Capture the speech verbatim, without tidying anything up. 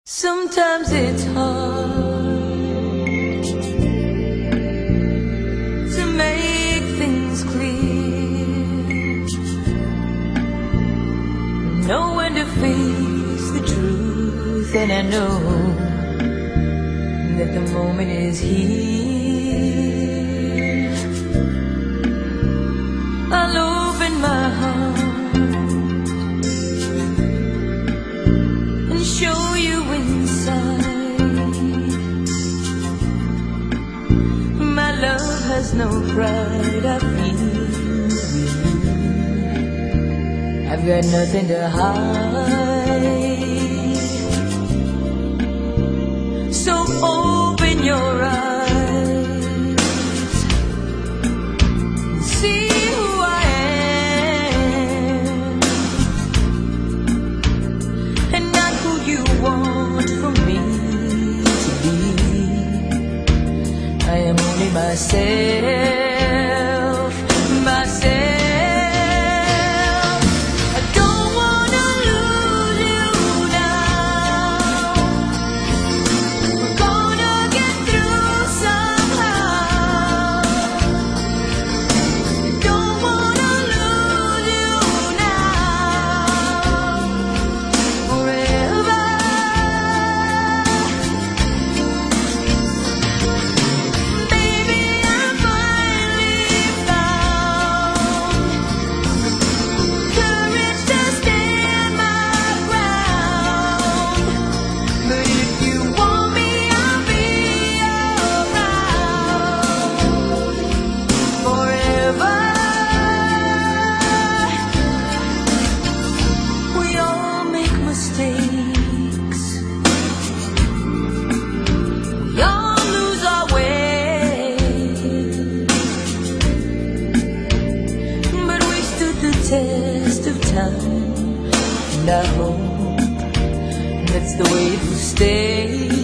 Sometimes it's hard to make things clear, know when to face the truth, and I know that the moment is here. I'll open my heart and show you inside. My love has no pride, I feel I've got nothing to hide. So open your eyes, see who I am, and not who you want from me to be. I am only myself, myself. I don't wanna lose you now. We're gonna get through somehow. Don't wanna lose you now. Forever. Baby, I finally found courage to stand my ground. But if you want me, I'll be around forever. We all make mistakes, we all lose our way, but we stood the test of time, and I hope that's the way it will stay.